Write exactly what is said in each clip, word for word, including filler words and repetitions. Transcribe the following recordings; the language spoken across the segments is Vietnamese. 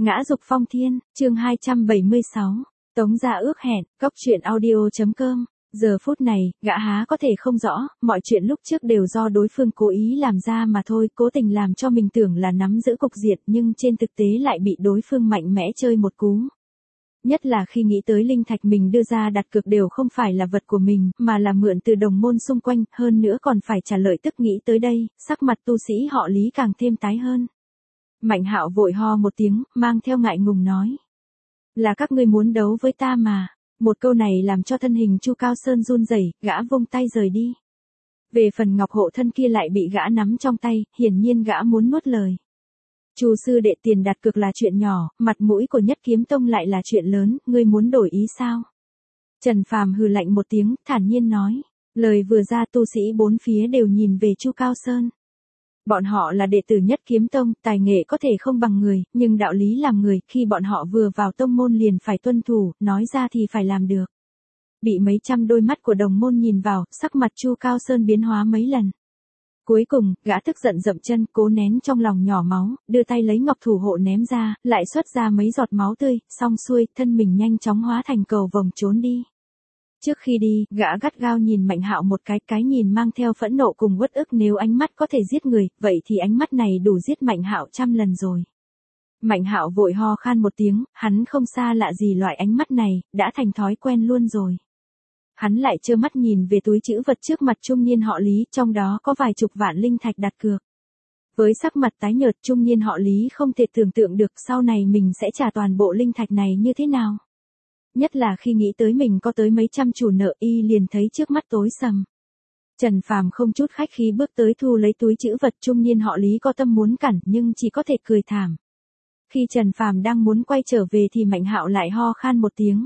Ngã dục phong thiên, chương hai trăm bảy mươi sáu. Tống gia ước hẹn, cốc truyện audio.com. Giờ phút này, gã há có thể không rõ, mọi chuyện lúc trước đều do đối phương cố ý làm ra mà thôi, cố tình làm cho mình tưởng là nắm giữ cục diện nhưng trên thực tế lại bị đối phương mạnh mẽ chơi một cú. Nhất là khi nghĩ tới linh thạch mình đưa ra đặt cược đều không phải là vật của mình, mà là mượn từ đồng môn xung quanh, hơn nữa còn phải trả lợi tức. Nghĩ tới đây, sắc mặt tu sĩ họ Lý càng thêm tái hơn. Mạnh Hạo vội ho một tiếng, mang theo ngại ngùng nói. Là các ngươi muốn đấu với ta mà. Một câu này làm cho thân hình Chu Cao Sơn run rẩy, gã vung tay rời đi. Về phần ngọc hộ thân kia lại bị gã nắm trong tay, hiển nhiên gã muốn nuốt lời. Chu sư đệ, tiền đặt cược là chuyện nhỏ, mặt mũi của Nhất Kiếm Tông lại là chuyện lớn, ngươi muốn đổi ý sao? Trần Phàm hừ lạnh một tiếng, thản nhiên nói. Lời vừa ra tu sĩ bốn phía đều nhìn về Chu Cao Sơn. Bọn họ là đệ tử Nhất Kiếm Tông, tài nghệ có thể không bằng người, nhưng đạo lý làm người, khi bọn họ vừa vào tông môn liền phải tuân thủ, nói ra thì phải làm được. Bị mấy trăm đôi mắt của đồng môn nhìn vào, sắc mặt Chu Cao Sơn biến hóa mấy lần. Cuối cùng, gã tức giận dậm chân, cố nén trong lòng nhỏ máu, đưa tay lấy ngọc thủ hộ ném ra, lại xuất ra mấy giọt máu tươi, xong xuôi, thân mình nhanh chóng hóa thành cầu vồng trốn đi. Trước khi đi, gã gắt gao nhìn Mạnh Hạo một cái, cái nhìn mang theo phẫn nộ cùng uất ức, nếu ánh mắt có thể giết người, vậy thì ánh mắt này đủ giết Mạnh Hạo trăm lần rồi. Mạnh Hạo vội ho khan một tiếng, hắn không xa lạ gì loại ánh mắt này, đã thành thói quen luôn rồi. Hắn lại trơ mắt nhìn về túi trữ vật trước mặt trung niên họ Lý, trong đó có vài chục vạn linh thạch đặt cược. Với sắc mặt tái nhợt, trung niên họ Lý không thể tưởng tượng được sau này mình sẽ trả toàn bộ linh thạch này như thế nào. Nhất là khi nghĩ tới mình có tới mấy trăm chủ nợ, y liền thấy trước mắt tối sầm. Trần Phàm không chút khách khí bước tới thu lấy túi trữ vật, trung niên họ Lý có tâm muốn cản nhưng chỉ có thể cười thảm. Khi Trần Phàm đang muốn quay trở về thì Mạnh Hạo lại ho khan một tiếng.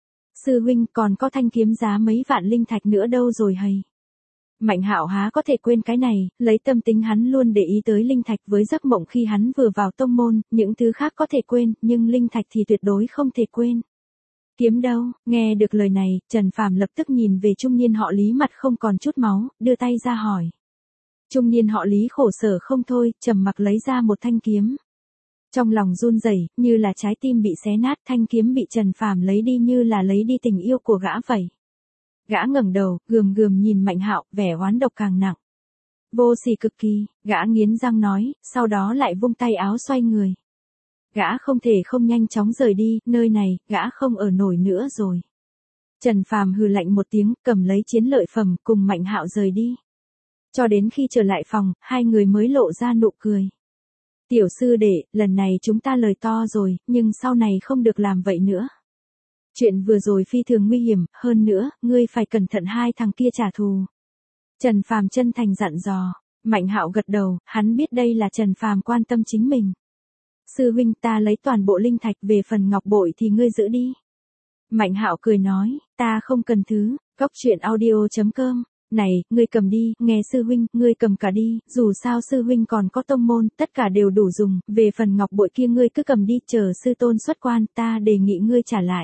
Sư huynh, còn có thanh kiếm giá mấy vạn linh thạch nữa đâu rồi hầy? Mạnh Hạo há có thể quên cái này, lấy tâm tính hắn luôn để ý tới linh thạch, với giấc mộng khi hắn vừa vào tông môn, những thứ khác có thể quên, nhưng linh thạch thì tuyệt đối không thể quên. Kiếm đâu? Nghe được lời này, Trần Phàm lập tức nhìn về trung niên họ Lý mặt không còn chút máu, đưa tay ra hỏi. Trung niên họ Lý khổ sở không thôi, trầm mặc lấy ra một thanh kiếm. Trong lòng run rẩy, như là trái tim bị xé nát, thanh kiếm bị Trần Phàm lấy đi như là lấy đi tình yêu của gã vậy. Gã ngẩng đầu, gườm gườm nhìn Mạnh Hạo, vẻ oán độc càng nặng. Vô sỉ cực kỳ, gã nghiến răng nói, sau đó lại vung tay áo xoay người. Gã không thể không nhanh chóng rời đi, nơi này, gã không ở nổi nữa rồi. Trần Phàm hừ lạnh một tiếng, cầm lấy chiến lợi phẩm, cùng Mạnh Hạo rời đi. Cho đến khi trở lại phòng, hai người mới lộ ra nụ cười. Tiểu sư đệ, lần này chúng ta lời to rồi, nhưng sau này không được làm vậy nữa. Chuyện vừa rồi phi thường nguy hiểm, hơn nữa, ngươi phải cẩn thận hai thằng kia trả thù. Trần Phàm chân thành dặn dò. Mạnh Hạo gật đầu, hắn biết đây là Trần Phàm quan tâm chính mình. Sư huynh, ta lấy toàn bộ linh thạch, về phần ngọc bội thì ngươi giữ đi. Mạnh Hạo cười nói, ta không cần thứ. Cốc truyện audio.com. Này, ngươi cầm đi, nghe sư huynh, ngươi cầm cả đi, dù sao sư huynh còn có tông môn, tất cả đều đủ dùng, về phần ngọc bội kia ngươi cứ cầm đi, chờ sư tôn xuất quan, ta đề nghị ngươi trả lại.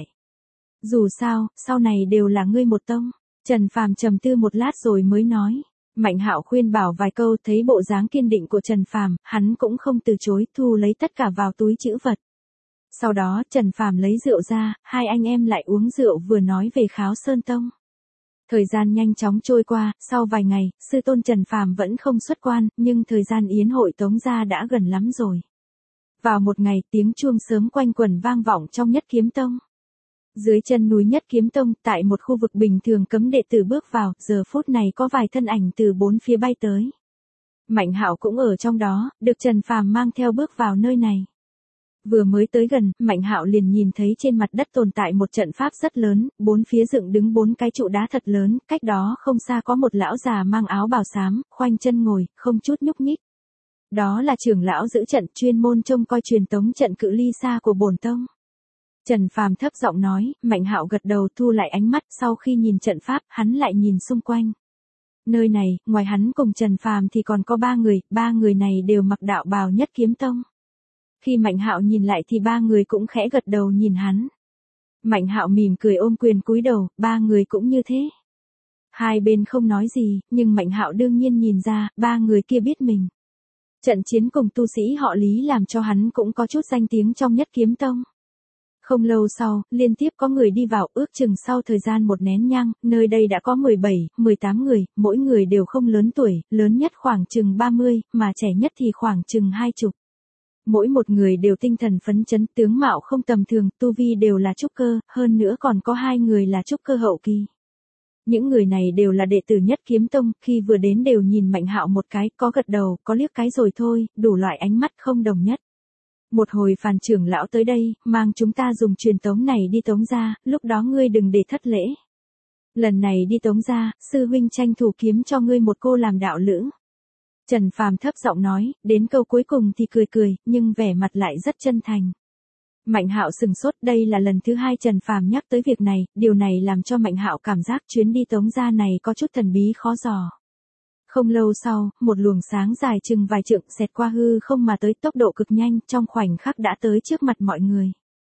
Dù sao, sau này đều là ngươi một tông. Trần Phàm trầm tư một lát rồi mới nói. Mạnh Hạo khuyên bảo vài câu, thấy bộ dáng kiên định của Trần Phàm, hắn cũng không từ chối, thu lấy tất cả vào túi trữ vật. Sau đó, Trần Phàm lấy rượu ra, hai anh em lại uống rượu vừa nói về Kháo Sơn Tông. Thời gian nhanh chóng trôi qua, sau vài ngày, sư tôn Trần Phàm vẫn không xuất quan, nhưng thời gian yến hội Tống gia đã gần lắm rồi. Vào một ngày, tiếng chuông sớm quanh quẩn vang vọng trong Nhất Kiếm Tông. Dưới chân núi Nhất Kiếm Tông, tại một khu vực bình thường cấm đệ tử bước vào, giờ phút này có vài thân ảnh từ bốn phía bay tới. Mạnh Hạo cũng ở trong đó, được Trần Phàm mang theo bước vào nơi này. Vừa mới tới gần, Mạnh Hạo liền nhìn thấy trên mặt đất tồn tại một trận pháp rất lớn, bốn phía dựng đứng bốn cái trụ đá thật lớn, cách đó không xa có một lão già mang áo bào xám, khoanh chân ngồi, không chút nhúc nhích. Đó là trưởng lão giữ trận, chuyên môn trông coi truyền tống trận cự ly xa của bổn tông. Trần Phàm thấp giọng nói, Mạnh Hạo gật đầu, thu lại ánh mắt, sau khi nhìn trận pháp, hắn lại nhìn xung quanh. Nơi này, ngoài hắn cùng Trần Phàm thì còn có ba người, ba người này đều mặc đạo bào Nhất Kiếm Tông. Khi Mạnh Hạo nhìn lại thì ba người cũng khẽ gật đầu nhìn hắn. Mạnh Hạo mỉm cười ôm quyền cúi đầu, ba người cũng như thế. Hai bên không nói gì, nhưng Mạnh Hạo đương nhiên nhìn ra, ba người kia biết mình. Trận chiến cùng tu sĩ họ Lý làm cho hắn cũng có chút danh tiếng trong Nhất Kiếm Tông. Không lâu sau, liên tiếp có người đi vào, ước chừng sau thời gian một nén nhang, nơi đây đã có mười bảy, mười tám người, mỗi người đều không lớn tuổi, lớn nhất khoảng chừng ba mươi, mà trẻ nhất thì khoảng chừng hai chục. Mỗi một người đều tinh thần phấn chấn, tướng mạo không tầm thường, tu vi đều là trúc cơ, hơn nữa còn có hai người là trúc cơ hậu kỳ. Những người này đều là đệ tử Nhất Kiếm Tông, khi vừa đến đều nhìn Mạnh Hạo một cái, có gật đầu, có liếc cái rồi thôi, đủ loại ánh mắt không đồng nhất. Một hồi Phàn trưởng lão tới đây, mang chúng ta dùng truyền tống này đi Tống gia, lúc đó ngươi đừng để thất lễ. Lần này đi Tống gia, sư huynh tranh thủ kiếm cho ngươi một cô làm đạo lữ. Trần Phàm thấp giọng nói, đến câu cuối cùng thì cười cười, nhưng vẻ mặt lại rất chân thành. Mạnh Hạo sừng sốt, đây là lần thứ hai Trần Phàm nhắc tới việc này, điều này làm cho Mạnh Hạo cảm giác chuyến đi Tống gia này có chút thần bí khó dò. Không lâu sau, một luồng sáng dài chừng vài trượng xẹt qua hư không mà tới, tốc độ cực nhanh, trong khoảnh khắc đã tới trước mặt mọi người.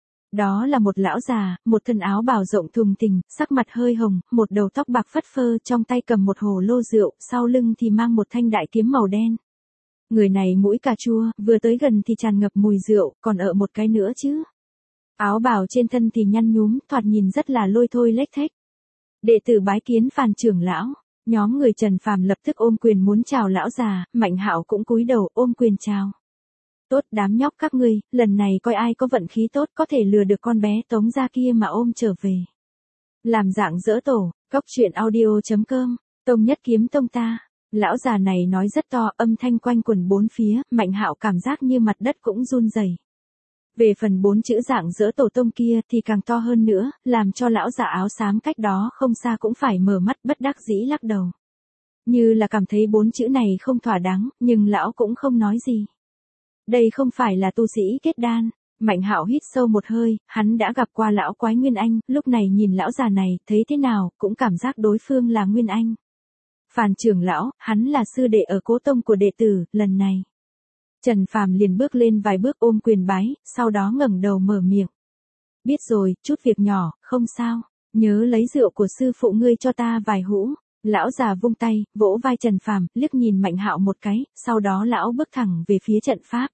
Đó là một lão già, một thân áo bào rộng thùng thình, sắc mặt hơi hồng, một đầu tóc bạc phất phơ, trong tay cầm một hồ lô rượu, sau lưng thì mang một thanh đại kiếm màu đen. Người này mũi cà chua, vừa tới gần thì tràn ngập mùi rượu, còn ở một cái nữa chứ. Áo bào trên thân thì nhăn nhúm, thoạt nhìn rất là lôi thôi lếch thếch. Đệ tử bái kiến Phàn trưởng lão. Nhóm người Trần Phàm lập tức ôm quyền muốn chào lão già, Mạnh Hạo cũng cúi đầu ôm quyền chào. Tốt, đám nhóc các ngươi, lần này coi ai có vận khí tốt có thể lừa được con bé Tống gia kia mà ôm trở về. Làm dạng dỡ tổ, cóc truyện audio chấm com, Tông Nhất Kiếm Tông ta. Lão già này nói rất to, âm thanh quanh quẩn bốn phía, Mạnh Hạo cảm giác như mặt đất cũng run rẩy. Về phần bốn chữ dạng dỡ tổ tông kia thì càng to hơn nữa, làm cho lão già áo xám cách đó không xa cũng phải mở mắt bất đắc dĩ lắc đầu. Như là cảm thấy bốn chữ này không thỏa đáng, nhưng lão cũng không nói gì. Đây không phải là tu sĩ kết đan. Mạnh Hạo hít sâu một hơi, hắn đã gặp qua lão quái Nguyên Anh, lúc này nhìn lão già này, thấy thế nào, cũng cảm giác đối phương là Nguyên Anh. Phàn trưởng lão, hắn là sư đệ ở cố tông của đệ tử, lần này. Trần Phàm liền bước lên vài bước ôm quyền bái, sau đó ngẩng đầu mở miệng. Biết rồi, chút việc nhỏ, không sao, nhớ lấy rượu của sư phụ ngươi cho ta vài hũ. Lão già vung tay, vỗ vai Trần Phàm, liếc nhìn Mạnh Hạo một cái, sau đó lão bước thẳng về phía trận pháp.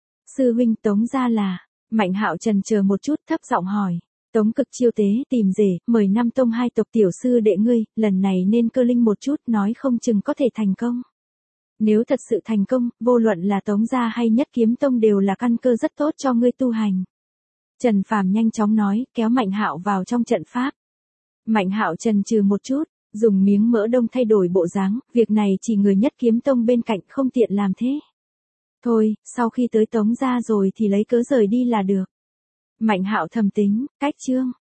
Sư huynh Tống gia là, Mạnh Hạo trần chờ một chút thấp giọng hỏi. Tống Cực chiêu tế, tìm rể, mời năm tông hai tộc tiểu sư đệ ngươi, lần này nên cơ linh một chút, nói không chừng có thể thành công. Nếu thật sự thành công, vô luận là Tống gia hay Nhất Kiếm Tông đều là căn cơ rất tốt cho ngươi tu hành. Trần Phàm nhanh chóng nói, kéo Mạnh Hạo vào trong trận pháp. Mạnh Hạo chần chừ một chút, dùng miếng mỡ đông thay đổi bộ dáng, việc này chỉ người Nhất Kiếm Tông bên cạnh không tiện làm thế. Thôi, sau khi tới Tống gia rồi thì lấy cớ rời đi là được. Mạnh Hạo thầm tính, cách chương.